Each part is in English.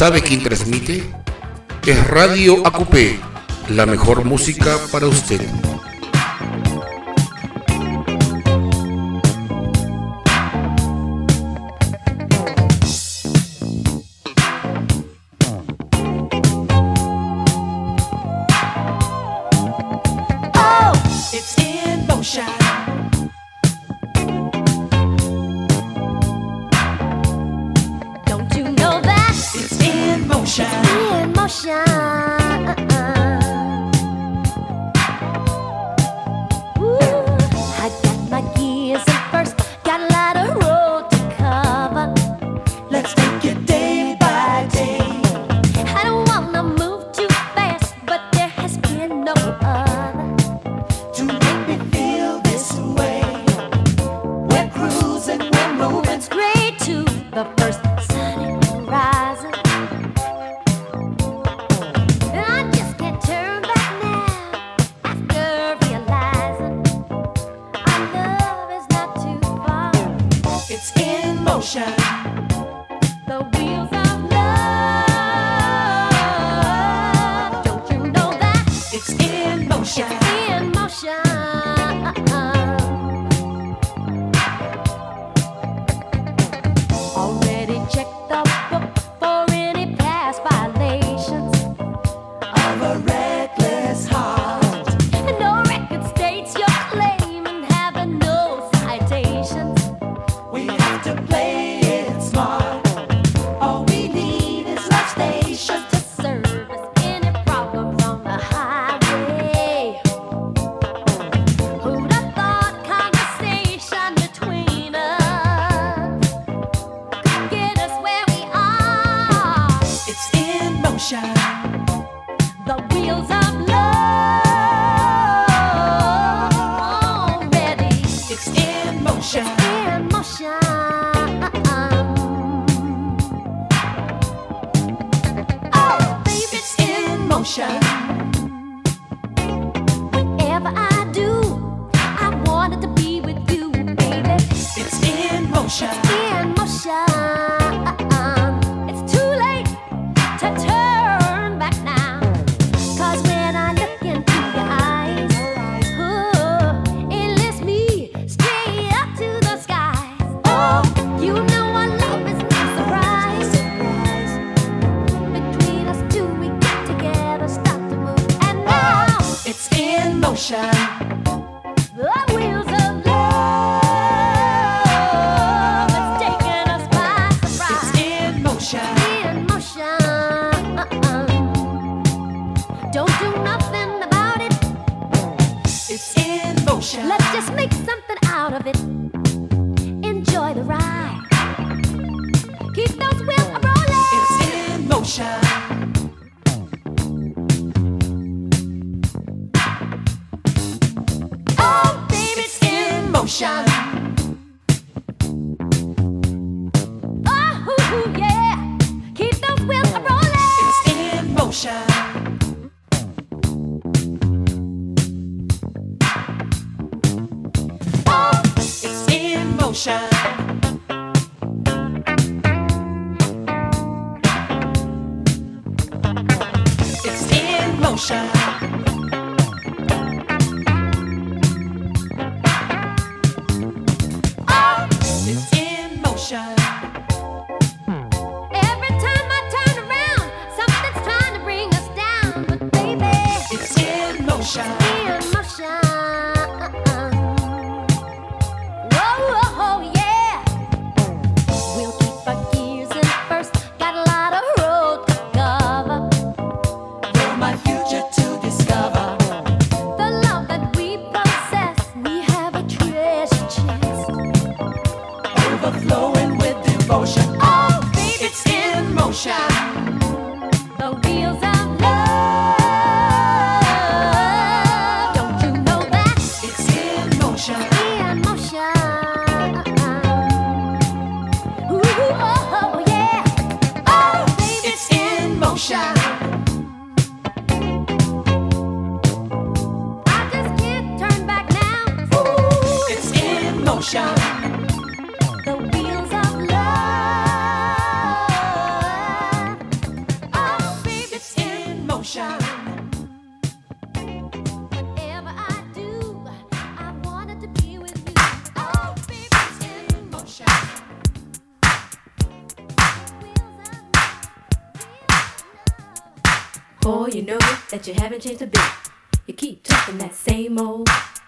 ¿Sabe quién transmite? Es Radio ACUPE, la mejor música para usted. The wheels of love. Boy, you know that you haven't changed a bit. You keep talking that same old.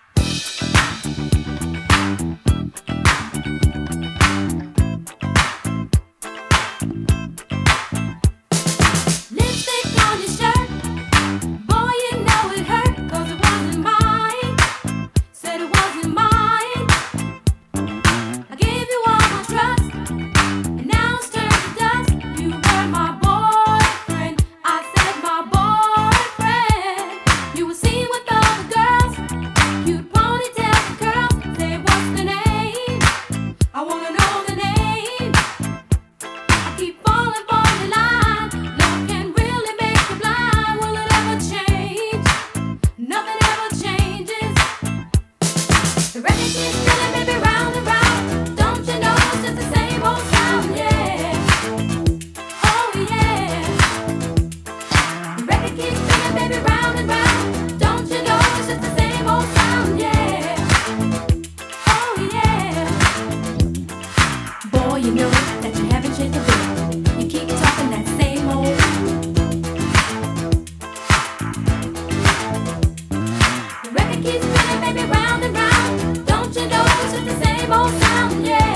Lipstick on your shirt. Boy, you know it hurt, 'cause it wasn't mine. Said it wasn't mine. I gave you all my trust, and now it's turned to dust. You were my boyfriend. I said my boyfriend. You were seen with all the girls. Cute ponytails and curls. Say what's the name? I wanna know the name. I keep falling for your line. Love can really make you blind. Will it ever change? Nothing ever changes. The record keeps spinning, baby, round and round. Don't you know it's just the same old sound? Yeah. Oh yeah. The record keeps spinning, baby, round and round. Don't you know it's just the same old sound? Yeah. Oh yeah. Boy, you know that you haven't changed a bit. You keep talking that same old. The record keeps spinning, baby, round and round. Don't you know it's just the same old sound?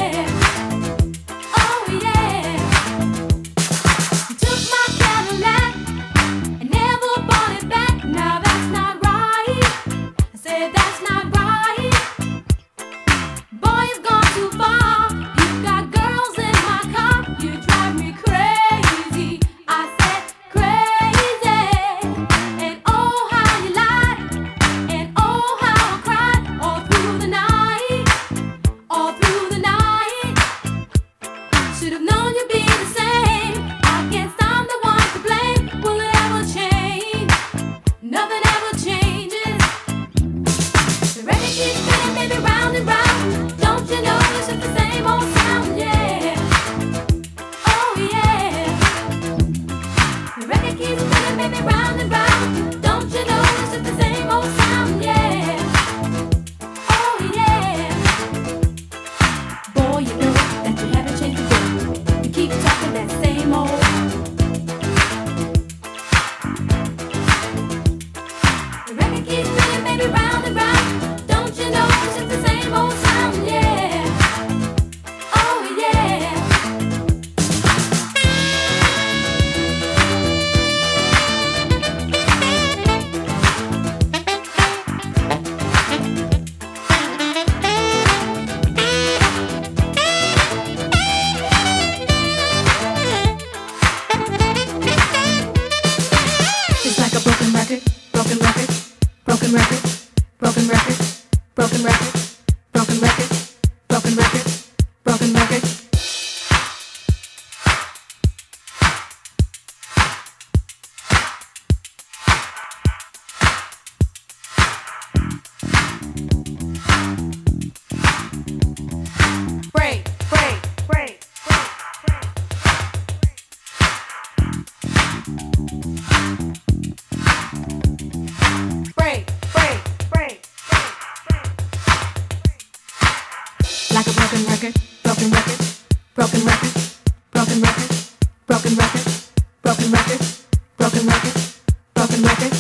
Yeah. Oh yeah. You took my Cadillac and never bought it back. Now that's not right. I said that's not right. Boy, you've gone too far. You've got girls in my car. You drive me crazy. I said crazy. And oh how you lied. And oh how I cried. All through the night. All through the night. Should have known you'd be the same. I guess I'm the one to blame. Will it ever change? Nothing ever changes. The record keeps spinning, baby, round and round. Don't you know it's just the same old sound? Yeah. Oh yeah. The record keeps spinning, baby, round and round. Don't you know it's just the same old sound? Yeah. Oh yeah. Boy, you know that you haven't changed a bit. You keep talking that same old. The record keeps spinning, baby, round and round. Don't you know it's just the same old sound? Yeah. Oh yeah. It's like a broken record, broken record, broken record, broken record, broken record, broken record, broken record, broken record. Break, break, break, break, break, break, like a broken record, broken record, broken record, broken record, broken record, broken record, broken record, broken record.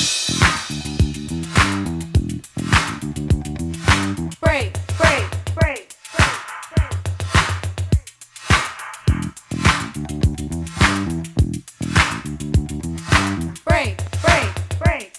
Break, break, break, break, break, break.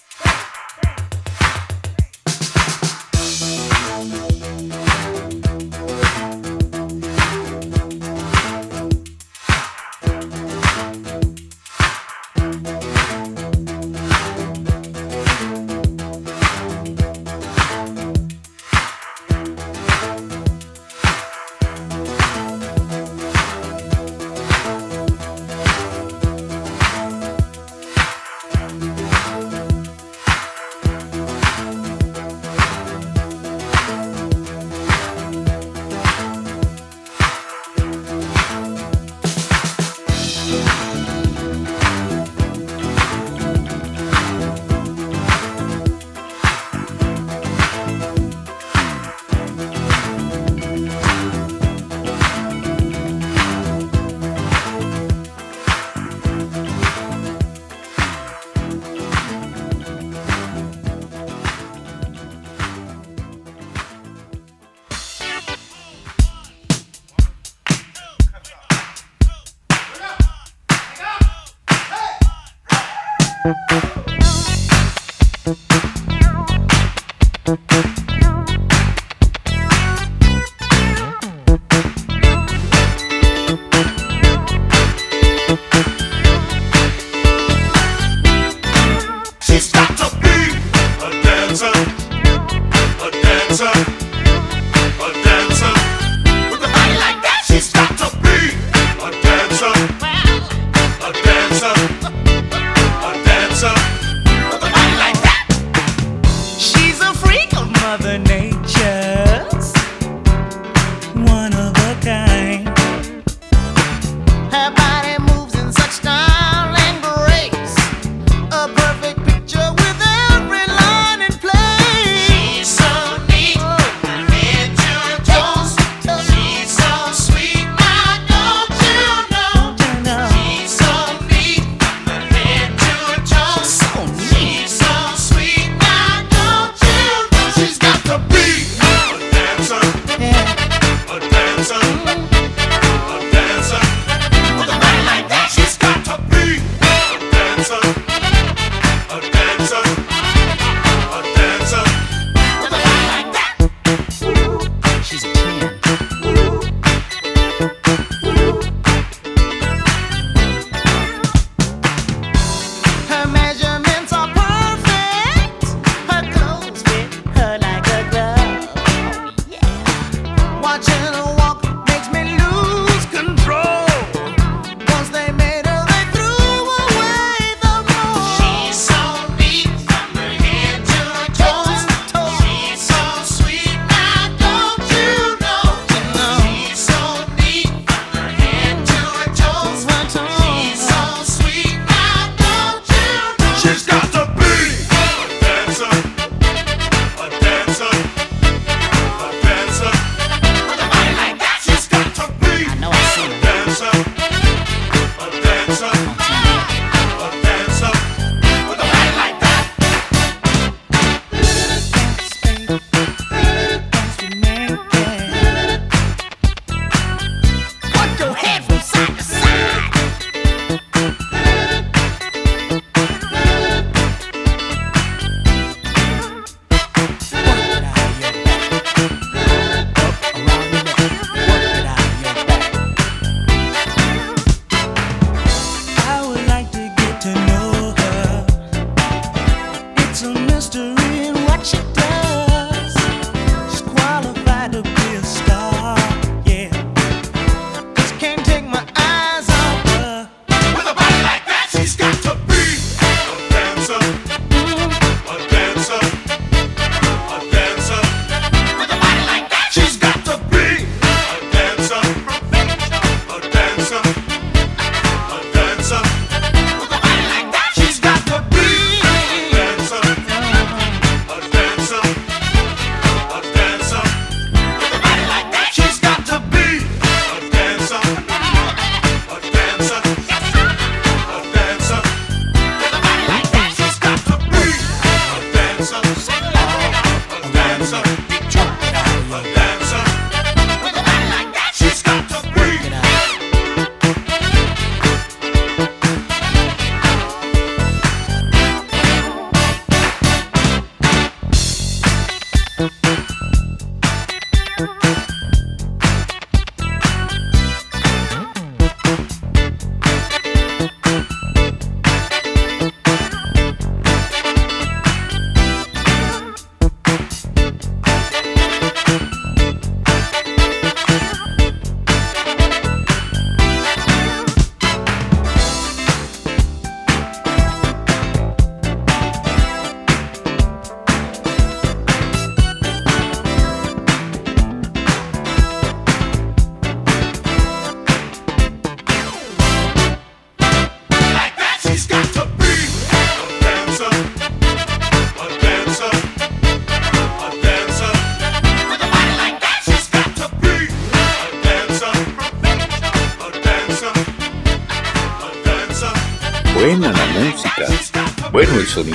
Buena la música, bueno el sonido.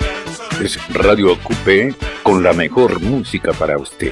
Es Radio Ocupé con la mejor música para usted.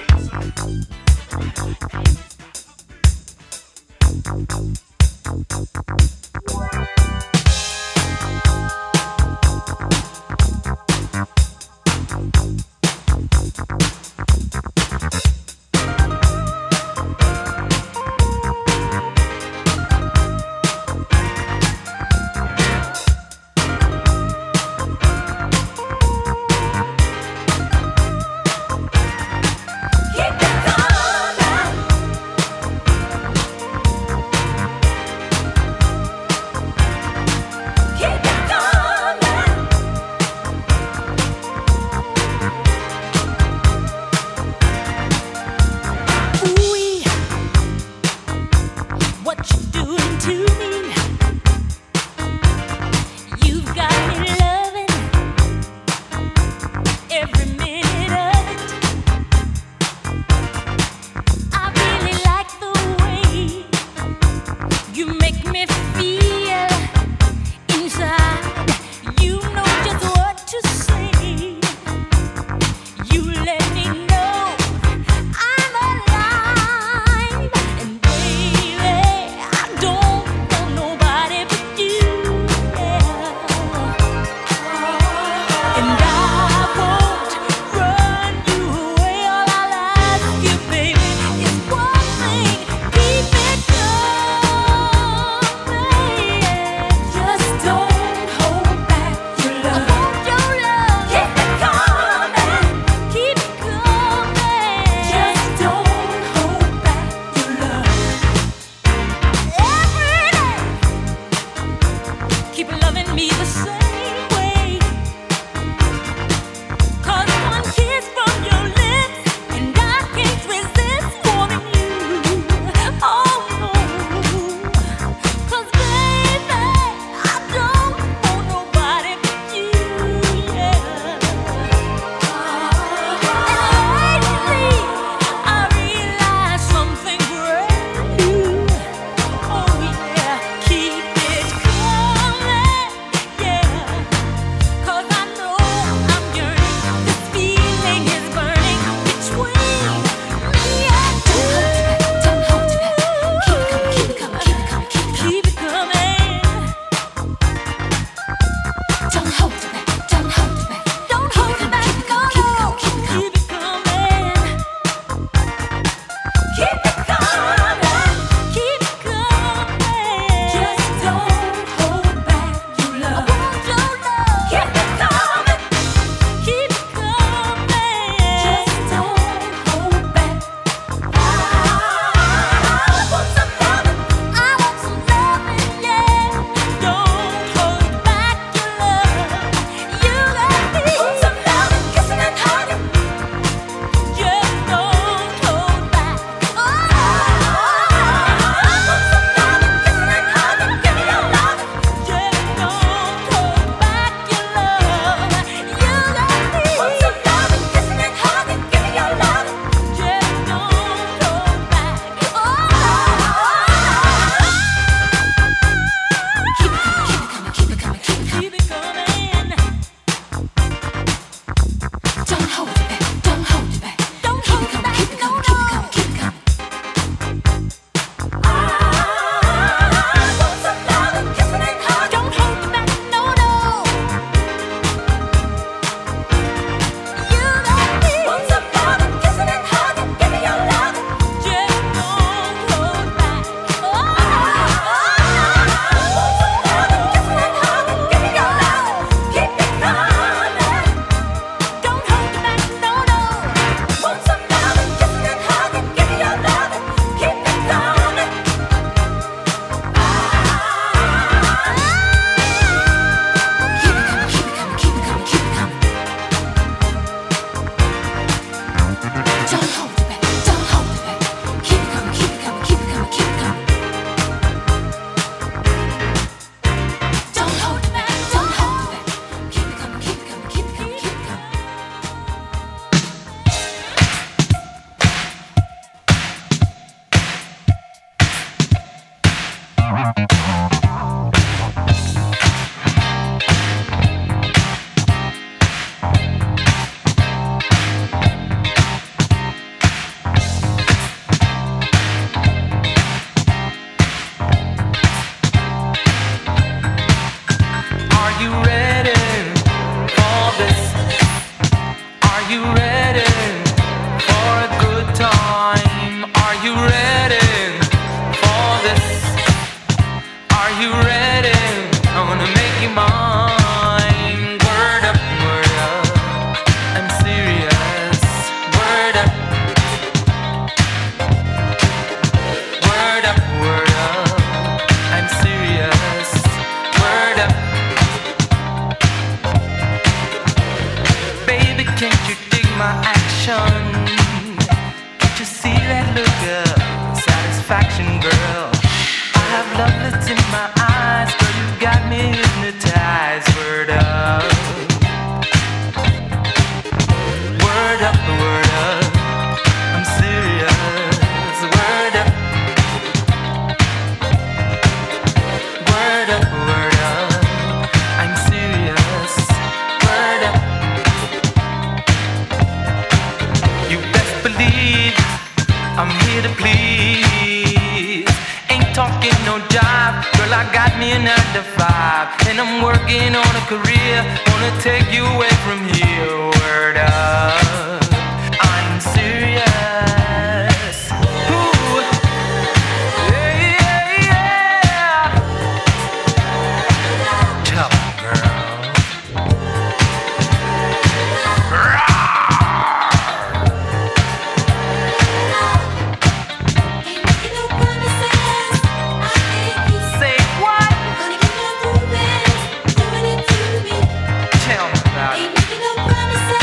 Tell me about it.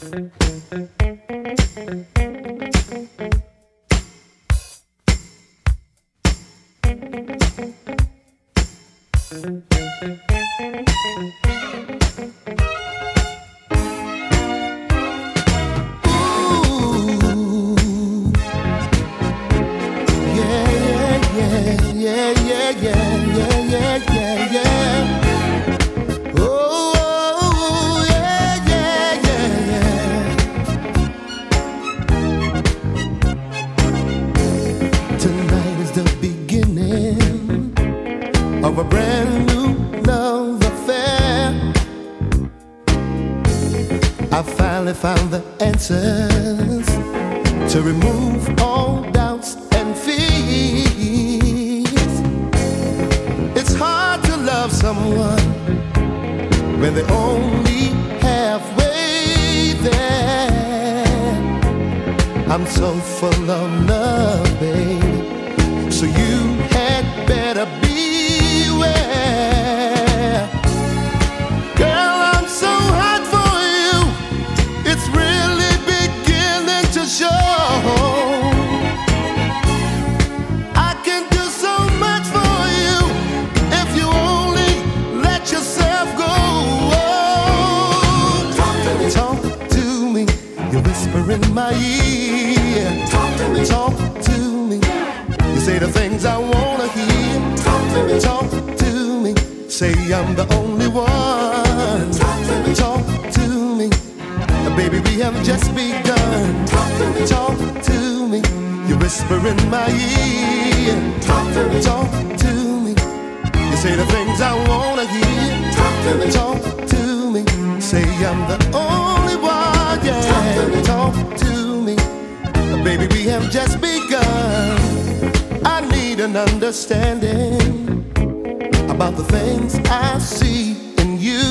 To remove all doubts and fears. It's hard to love someone when they're only halfway there. I'm so full of love, babe, so you had better beware. Girl, I'm so hot for you, it's really beginning to show. I can do so much for you if you only let yourself go. Talk to me, you whisper in my ear. Talk to me, you say the things I wanna hear. Talk to me, say I'm the only one. Talk to me, baby, we have just begun. Talk to me, you whisper in my ear. Talk to me, you say the things I wanna hear. Talk to me, say I'm the only one. Yeah, talk to me, baby, we have just begun. I need an understanding about the things I see in you.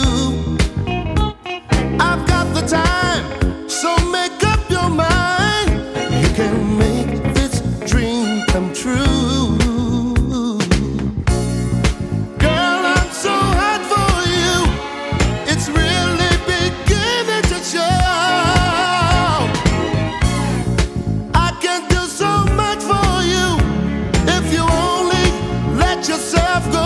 I've got the time, so make up your mind. You can make this dream come true. Girl, I'm so hot for you, it's really beginning to show. I can do so much for you if you only let yourself go.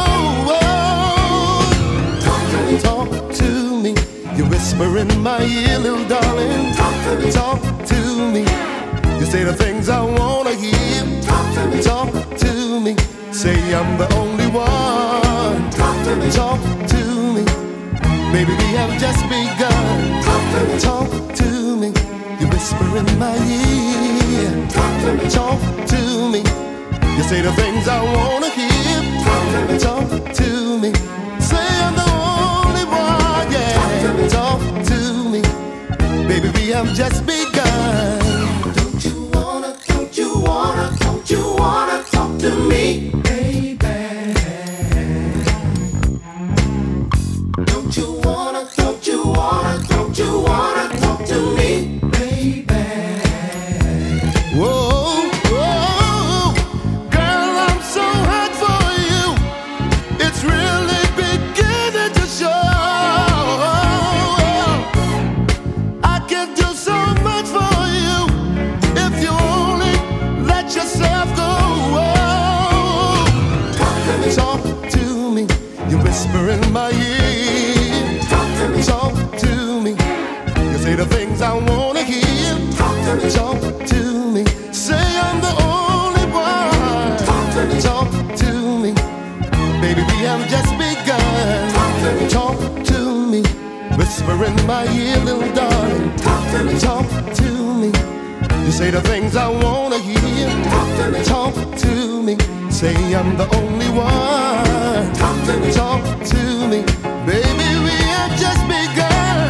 Talk to me, you whisper in my ear, little darling. Talk to me, you say the things I wanna hear. Talk to me, say I'm the only one. Talk to me, baby, we have just begun. Talk to me, you whisper in my ear. Talk to me, you say the things I wanna hear. Talk to me, say I'm the only one. Yeah, talk to me, baby, we have just begun. Don't you wanna talk to me, baby? Don't you wanna talk to me, baby? Whoa, whoa, girl, I'm so hot for you, it's really beginning to show. I can do so much for you if you only let yourself go. Talk to me, you whisper in my ear. Talk to me, you say the things I wanna hear. Talk to me, say I'm the only one. Talk to me, baby, we have just begun. Talk to me, whisper in my ear, little darling. Talk to me, you say the things I wanna hear. Talk to me, say I'm the only one. Talk to me, baby, we have just begun.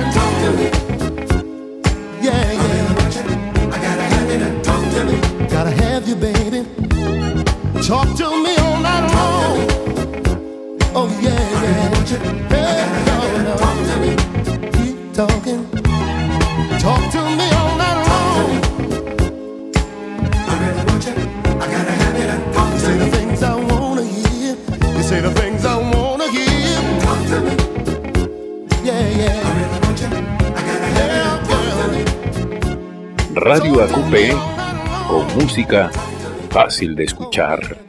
Yeah, yeah. I gotta have it. Talk to me. Gotta have you, baby. Talk to me all night long. Oh yeah, yeah. Hey, talk to me. Keep talking. Talk to me all night long. I really want you. I gotta have it. Talk to me. You say the things I wanna hear. You say the things I wanna hear. Talk to me. Yeah, yeah. I really want you. I gotta have it. Talk to me. Radio AQP con música fácil de escuchar.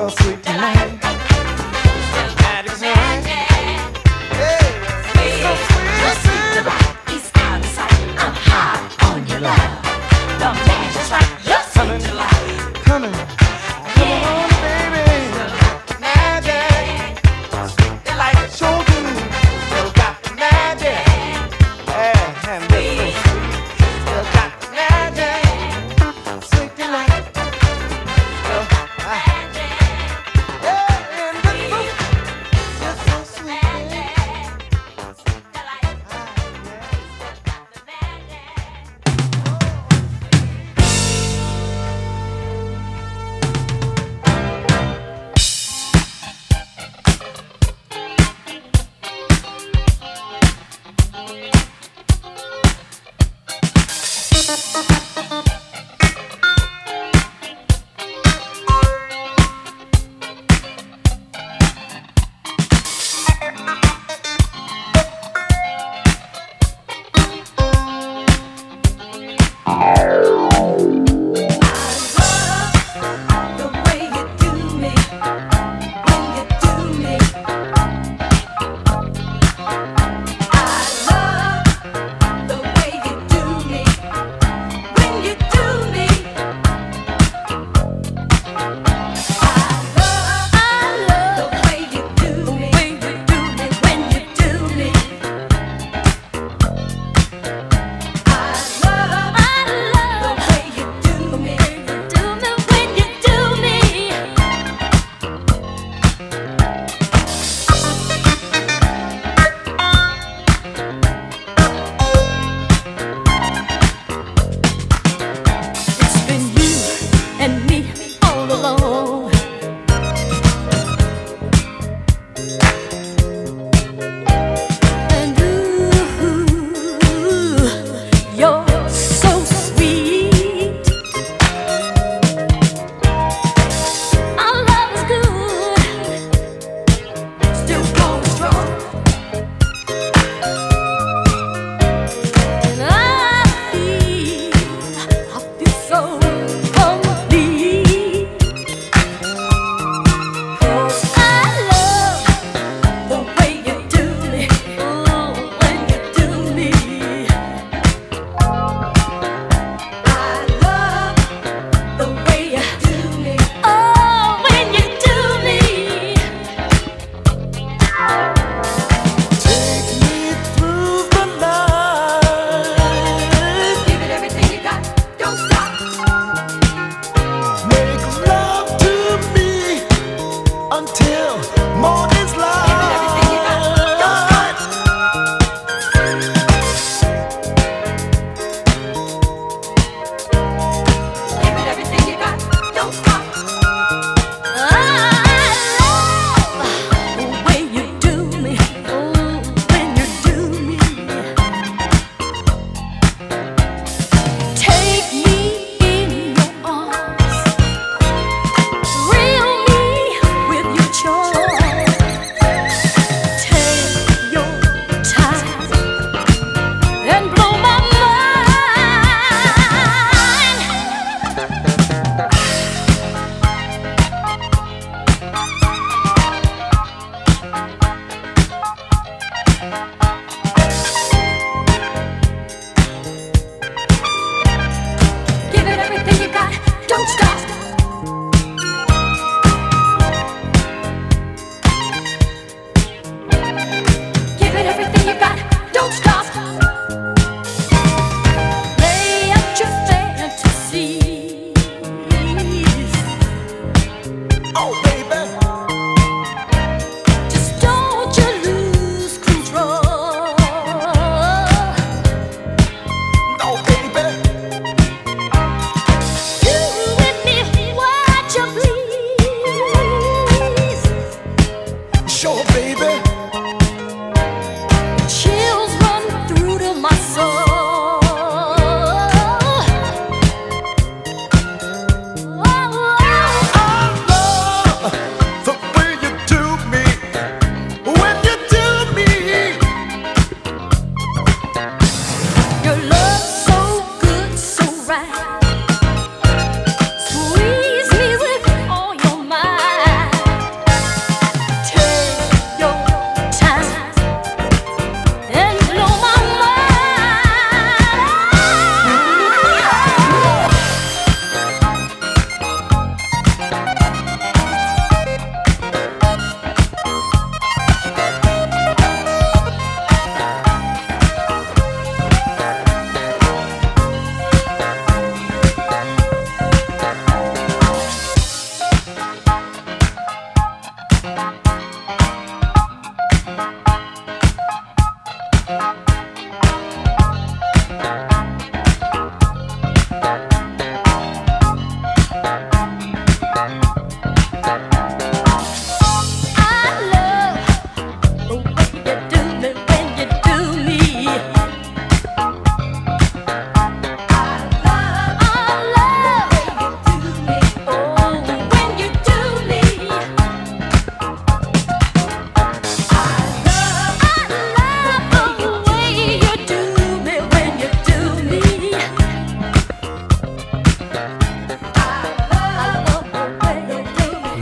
so sweet tonight. Magic's right. Hey, so sweet. He's out of sight. I'm high on your love. The magic's right. You're sweet delight. Come on, baby. Magic. Sweet delight. Show to me. Still got the magic. Yeah, and this so sweet. Still got the magic. Sweet delight.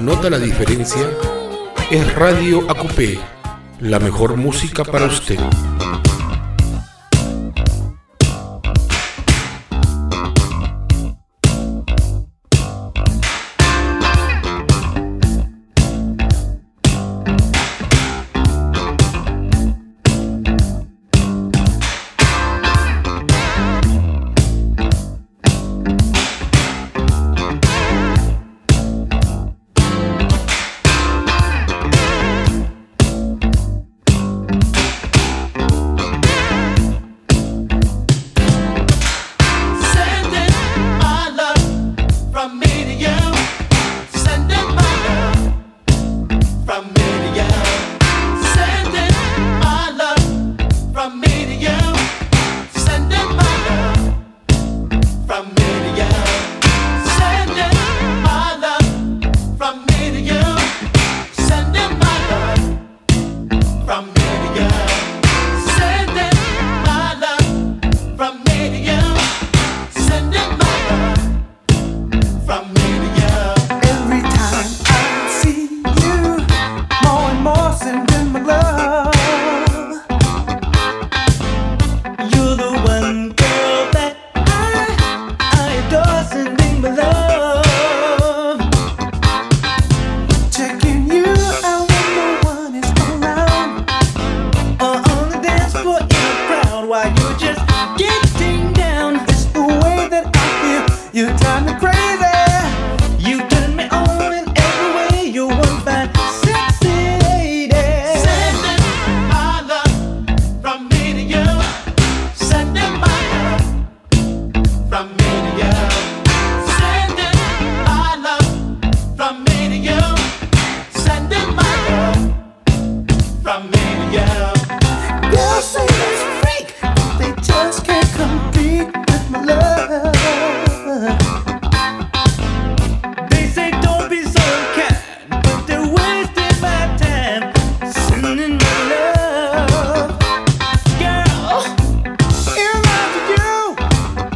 ¿Nota la diferencia? Es Radio AQP, la mejor música para usted.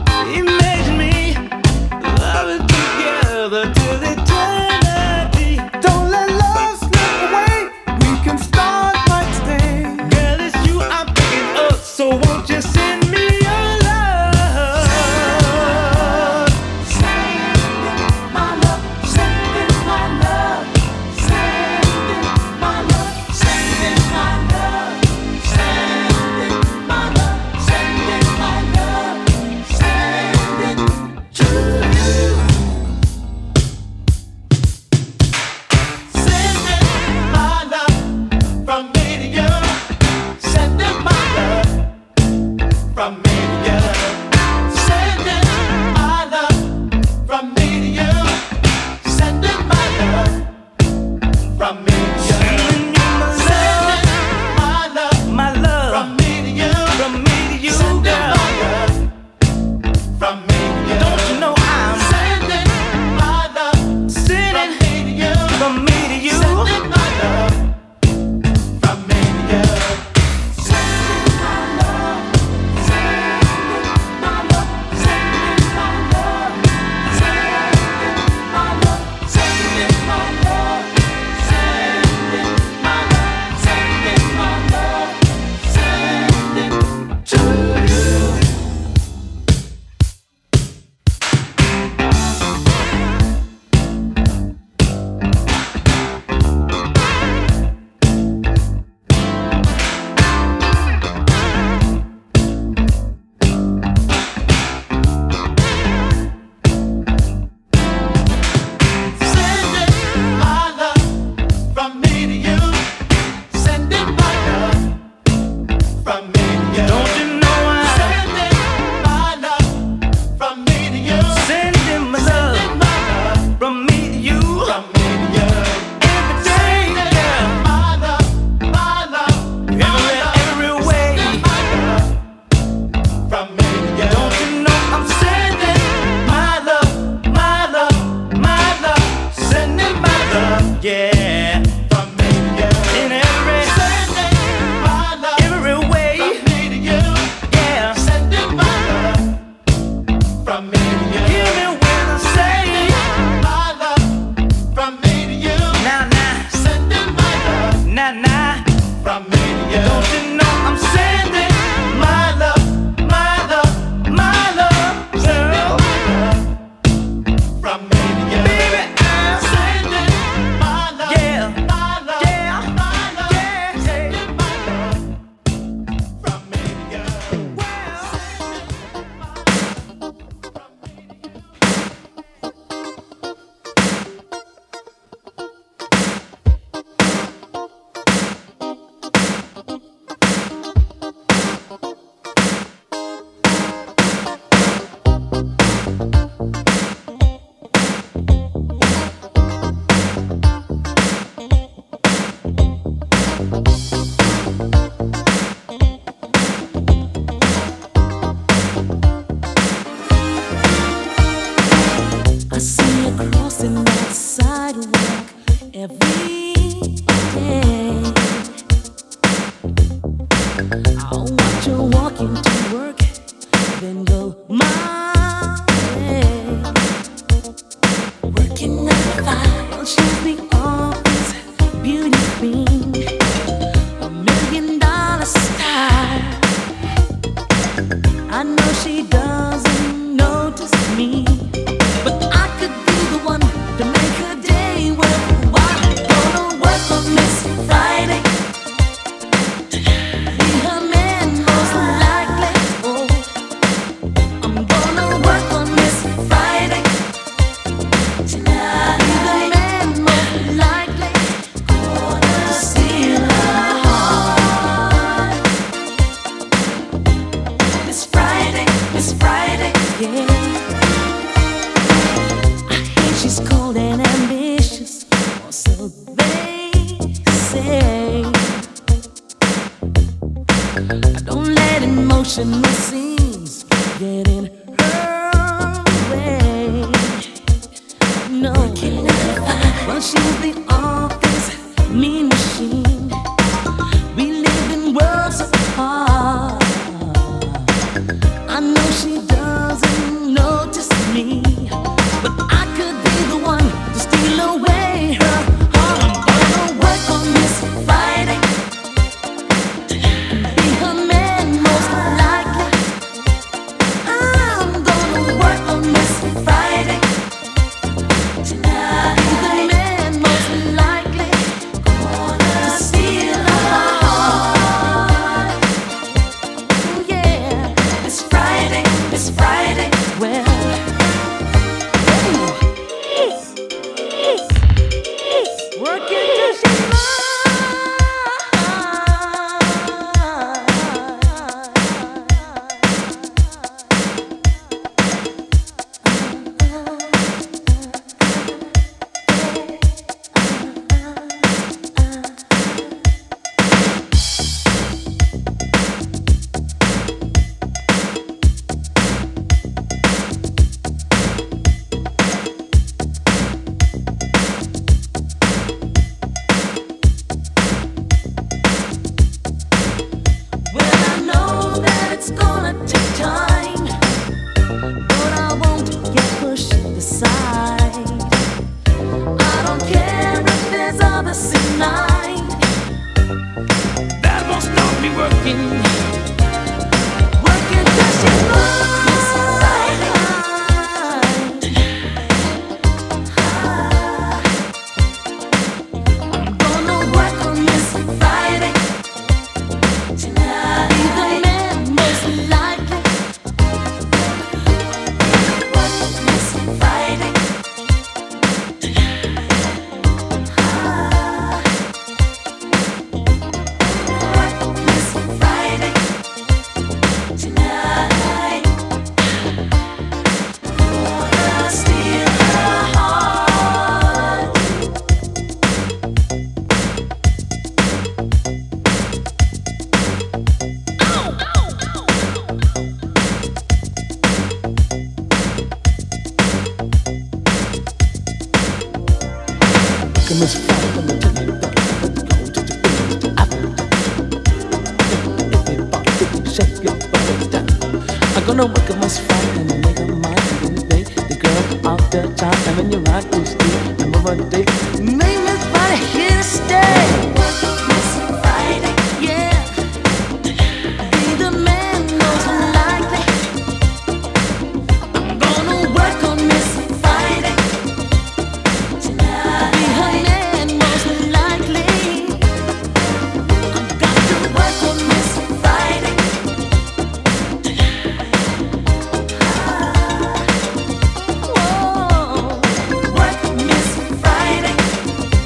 Till eternity. every day. I watch her walk into work, then go my way. Working 9 to 5, well, she's the office beauty queen, $1 million star. I know she doesn't notice me, but I could be the one to make her day worthwhile. Gonna work on Miss Friday, be her man most likely. Oh, I'm gonna work on Miss Friday tonight. Be the man most likely to steal her heart. Miss Friday, yeah. I hear she's cold and ambitious, or so they say. Don't let emotional scenes get in her way. No, well, she's the office mean machine. We live in worlds apart. I know she doesn't notice me, but I could be the one to steal away her heart. I'm gonna work on Miss Friday, be her man most likely. I'm gonna work on Miss Friday tonight. Be the man most likely to steal her heart. Yeah, Miss Friday, well, working till she's well, I know that it's gonna take time, but I won't get pushed aside. I don't care if there's others in line. That won't stop me working. Working till she's mine. Miss Friday. I'm gonna work on Miss Friday tonight. Be the man most likely. Work on Miss Friday. Work on Miss Friday tonight. Gonna steal her heart. Come Miss Friday, let me tell you about it. Go to the business to everybody, shake your body down. I'm gonna work on Miss Friday and make her mine. They the girl out the time, and when you're right, you still remember one day. Make Miss Friday here to stay. Work on Miss Friday, yeah. Be the man most likely. I'm gonna work on Miss Friday tonight. Be her man most likely. I've got to work on Miss Friday. Whoa, work on Miss Friday.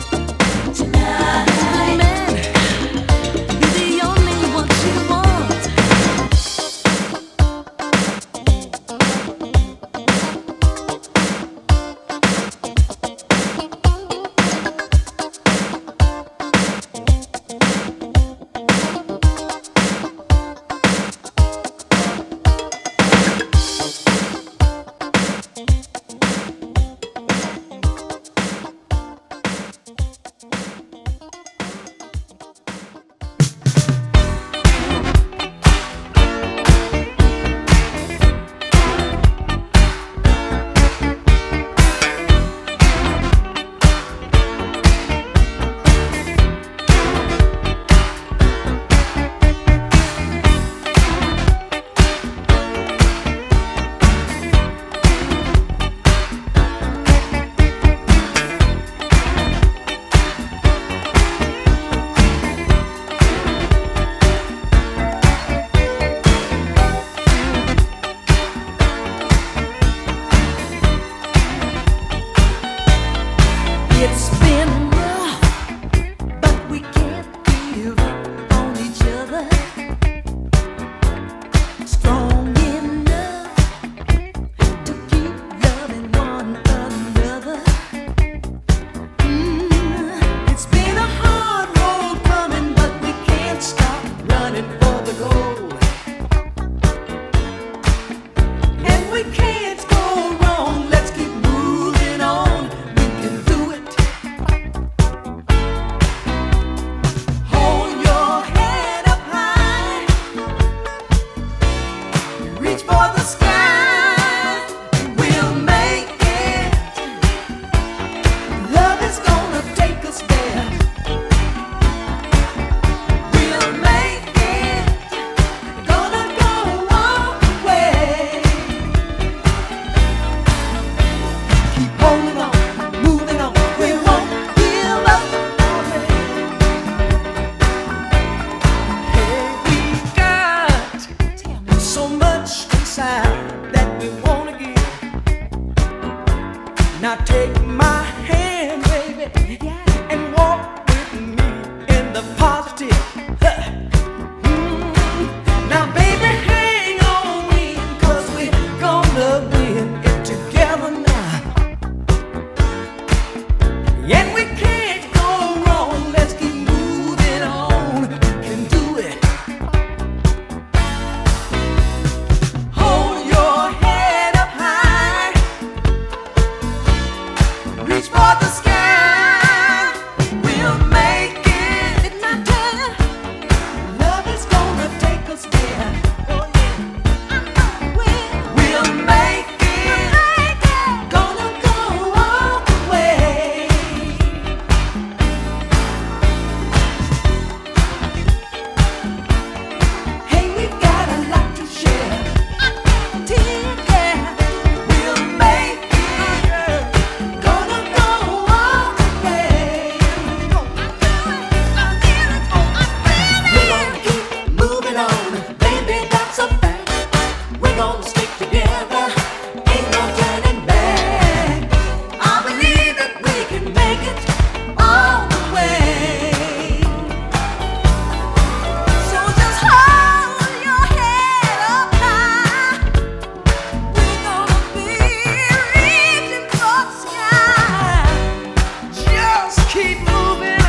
keep moving